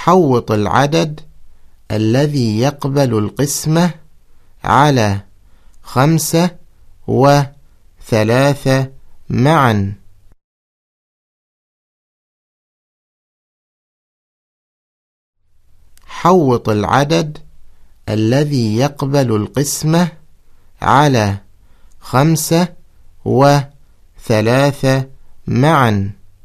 حوط العدد الذي يقبل القسمة على 5 و3 معا. حوط العدد الذي يقبل القسمة على 5 و3 معا.